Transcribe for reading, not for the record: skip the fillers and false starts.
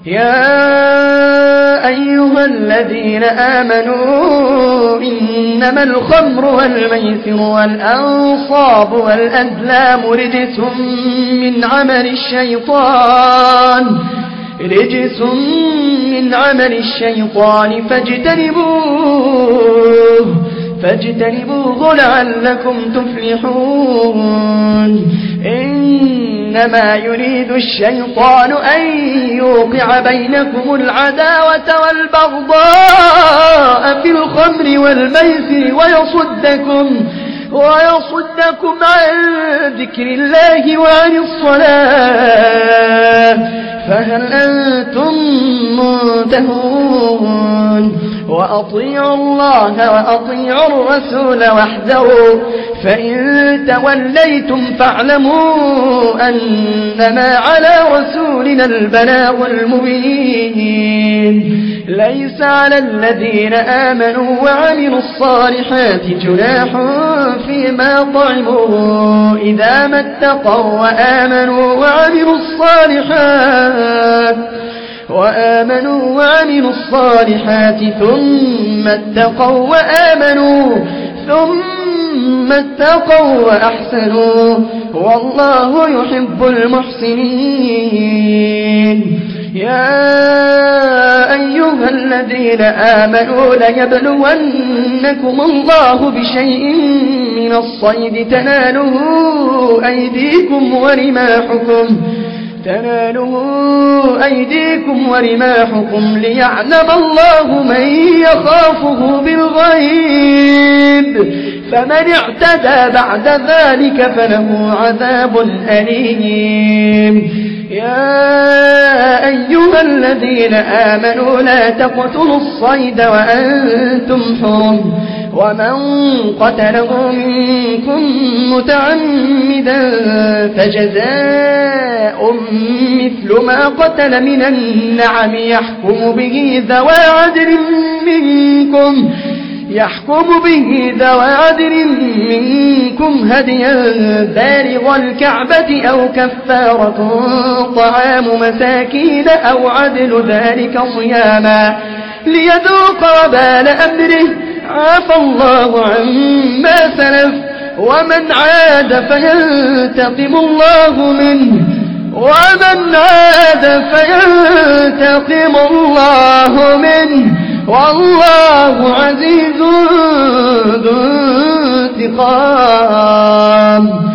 يا أيها الذين آمنوا إنما الخمر والميسر والأنصاب والأزلام رجس من عمل الشيطان فاجتنبوه لعلكم تفلحون إنما يريد الشيطان أن يوقع بينكم العداوة والبغضاء في الخمر والميسر ويصدكم عن ذكر الله وعن الصلاة فهل أنتم منتهون وأطيعوا الله وأطيعوا الرسول واحذروا فإن توليتم فاعلموا أنما على رسولنا البلاغ المبين ليس على الذين آمنوا وعملوا الصالحات جناح فيما طعموا إذا ما اتقوا وآمنوا وعملوا الصالحات ثم اتقوا وأحسنوا والله يحب المحسنين يا أيها الذين آمنوا ليبلونكم الله بشيء من الصيد تناله أيديكم ورماحكم ليعلم الله من يخافه بالغيب فمن اعتدى بعد ذلك فله عذاب أليم يا أيها الذين آمنوا لا تقتلوا الصيد وأنتم حرم ومن قتله منكم متعمدا فجزاء مثل ما قتل من النعم يحكم به ذوى عدل منكم هديا بالغ الكعبة أو كفارة طعام مساكين أو عدل ذلك صياما ليذوق وبال أمره عفى الله عما سلف ومن عاد فينتقم الله منه والله عزيز ذو انتقام